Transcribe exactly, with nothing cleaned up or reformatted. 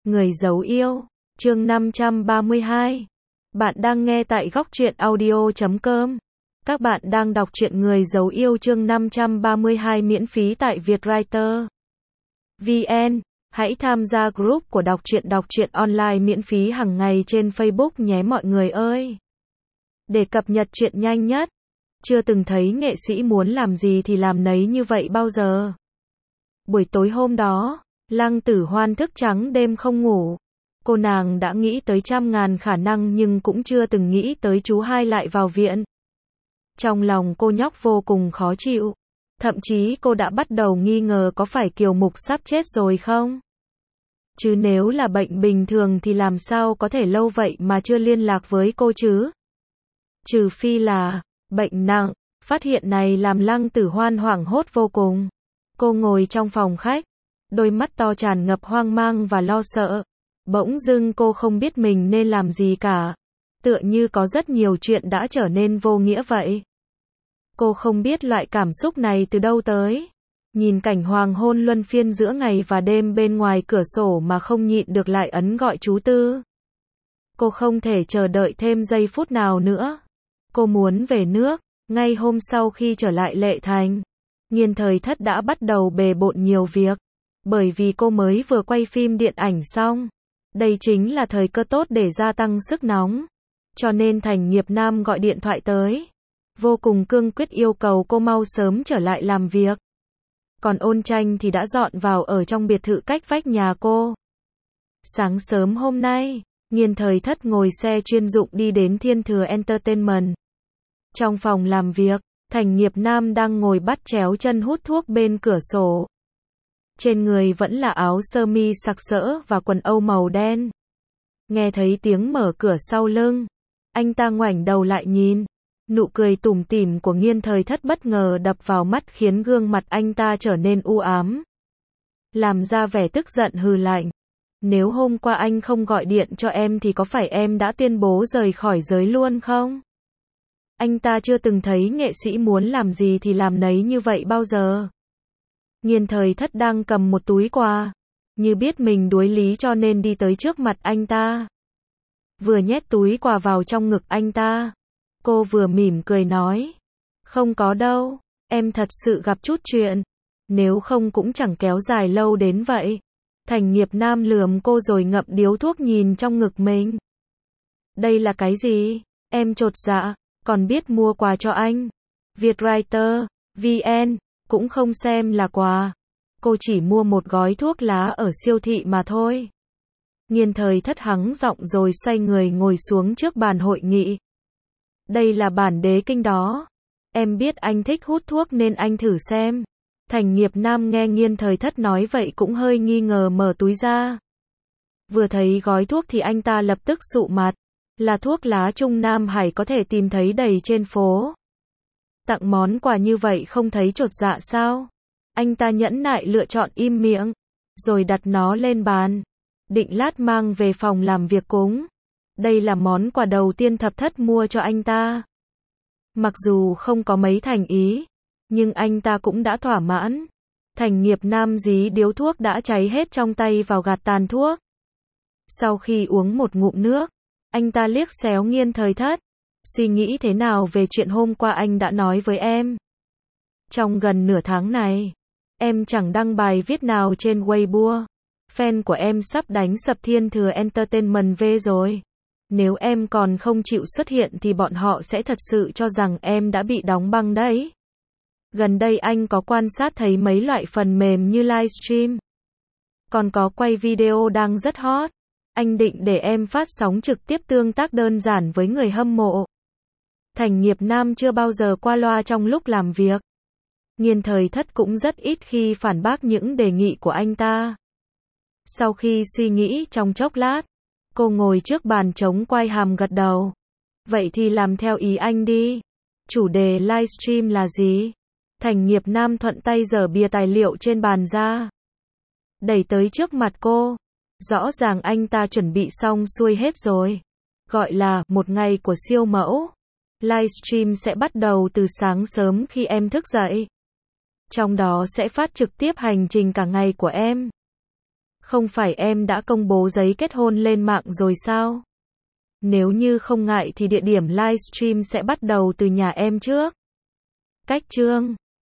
Người giấu yêu, chương năm trăm ba mươi hai. Bạn đang nghe tại góc truyện audio chấm com. Các bạn đang đọc truyện Người giấu yêu chương năm trăm ba mươi hai miễn phí tại Vietwriter chấm vn. Hãy tham gia group của đọc truyện đọc truyện online miễn phí hàng ngày trên Facebook nhé mọi người ơi. Để cập nhật truyện nhanh nhất. Chưa từng thấy nghệ sĩ muốn làm gì thì làm nấy như vậy bao giờ. Buổi tối hôm đó, Lăng Tử Hoan thức trắng đêm không ngủ. Cô nàng đã nghĩ tới trăm ngàn khả năng nhưng cũng chưa từng nghĩ tới chú hai lại vào viện. Trong lòng cô nhóc vô cùng khó chịu. Thậm chí cô đã bắt đầu nghi ngờ có phải Kiều Mục sắp chết rồi không? Chứ nếu là bệnh bình thường thì làm sao có thể lâu vậy mà chưa liên lạc với cô chứ? Trừ phi là bệnh nặng. Phát hiện này làm Lăng Tử Hoan hoảng hốt vô cùng. Cô ngồi trong phòng khách, đôi mắt to tràn ngập hoang mang và lo sợ. Bỗng dưng cô không biết mình nên làm gì cả. Tựa như có rất nhiều chuyện đã trở nên vô nghĩa vậy. Cô không biết loại cảm xúc này từ đâu tới. Nhìn cảnh hoàng hôn luân phiên giữa ngày và đêm bên ngoài cửa sổ mà không nhịn được lại ấn gọi chú Tư. Cô không thể chờ đợi thêm giây phút nào nữa. Cô muốn về nước. Ngay hôm sau khi trở lại Lệ Thành, Nghiên Thời Thất đã bắt đầu bề bộn nhiều việc. Bởi vì cô mới vừa quay phim điện ảnh xong. Đây chính là thời cơ tốt để gia tăng sức nóng. Cho nên Thành Nghiệp Nam gọi điện thoại tới. Vô cùng cương quyết yêu cầu cô mau sớm trở lại làm việc. Còn Ôn Tranh thì đã dọn vào ở trong biệt thự cách vách nhà cô. Sáng sớm hôm nay, Nghiên Thời Thất ngồi xe chuyên dụng đi đến Thiên Thừa Entertainment. Trong phòng làm việc, Thành Nghiệp Nam đang ngồi bắt chéo chân hút thuốc bên cửa sổ. Trên người vẫn là áo sơ mi sặc sỡ và quần âu màu đen. Nghe thấy tiếng mở cửa sau lưng, anh ta ngoảnh đầu lại nhìn. Nụ cười tủm tỉm của Nghiên Thời Thất bất ngờ đập vào mắt khiến gương mặt anh ta trở nên u ám. Làm ra vẻ tức giận hừ lạnh. Nếu hôm qua anh không gọi điện cho em thì có phải em đã tuyên bố rời khỏi giới luôn không? Anh ta chưa từng thấy nghệ sĩ muốn làm gì thì làm nấy như vậy bao giờ. Nghiên Thời Thất đang cầm một túi quà. Như biết mình đuối lý cho nên đi tới trước mặt anh ta. Vừa nhét túi quà vào trong ngực anh ta. Cô vừa mỉm cười nói. Không có đâu, em thật sự gặp chút chuyện. Nếu không cũng chẳng kéo dài lâu đến vậy. Thành Nghiệp Nam lườm cô rồi ngậm điếu thuốc nhìn trong ngực mình. Đây là cái gì? Em chột dạ, còn biết mua quà cho anh. Vietwriter chấm vn, cũng không xem là quà. Cô chỉ mua một gói thuốc lá ở siêu thị mà thôi. Nghiên Thời Thất hắng giọng rồi xoay người ngồi xuống trước bàn hội nghị. Đây là bản đế kinh đó. Em biết anh thích hút thuốc nên anh thử xem. Thành Nghiệp Nam nghe Nghiên Thời Thất nói vậy cũng hơi nghi ngờ mở túi ra. Vừa thấy gói thuốc thì anh ta lập tức sụ mặt. Là thuốc lá Trung Nam Hải có thể tìm thấy đầy trên phố. Tặng món quà như vậy không thấy chột dạ sao? Anh ta nhẫn nại lựa chọn im miệng. Rồi đặt nó lên bàn. Định lát mang về phòng làm việc cúng. Đây là món quà đầu tiên Thập Thất mua cho anh ta. Mặc dù không có mấy thành ý, nhưng anh ta cũng đã thỏa mãn. Thành Nghiệp Nam dí điếu thuốc đã cháy hết trong tay vào gạt tàn thuốc. Sau khi uống một ngụm nước, anh ta liếc xéo Nghiên Thời Thất. Suy nghĩ thế nào về chuyện hôm qua anh đã nói với em? Trong gần nửa tháng này, em chẳng đăng bài viết nào trên Weibo. Fan của em sắp đánh sập Thiên Thừa Entertainment về rồi. Nếu em còn không chịu xuất hiện thì bọn họ sẽ thật sự cho rằng em đã bị đóng băng đấy. Gần đây anh có quan sát thấy mấy loại phần mềm như livestream. Còn có quay video đang rất hot. Anh định để em phát sóng trực tiếp tương tác đơn giản với người hâm mộ. Thành Nghiệp Nam chưa bao giờ qua loa trong lúc làm việc. Nghiên Thời Thất cũng rất ít khi phản bác những đề nghị của anh ta. Sau khi suy nghĩ trong chốc lát, cô ngồi trước bàn trống quay hàm gật đầu. Vậy thì làm theo ý anh đi. Chủ đề livestream là gì? Thành Nghiệp Nam thuận tay giở bìa tài liệu trên bàn ra. Đẩy tới trước mặt cô. Rõ ràng anh ta chuẩn bị xong xuôi hết rồi. Gọi là một ngày của siêu mẫu. Livestream sẽ bắt đầu từ sáng sớm khi em thức dậy. Trong đó sẽ phát trực tiếp hành trình cả ngày của em. Không phải em đã công bố giấy kết hôn lên mạng rồi sao? Nếu như không ngại thì địa điểm livestream sẽ bắt đầu từ nhà em trước. Cách chương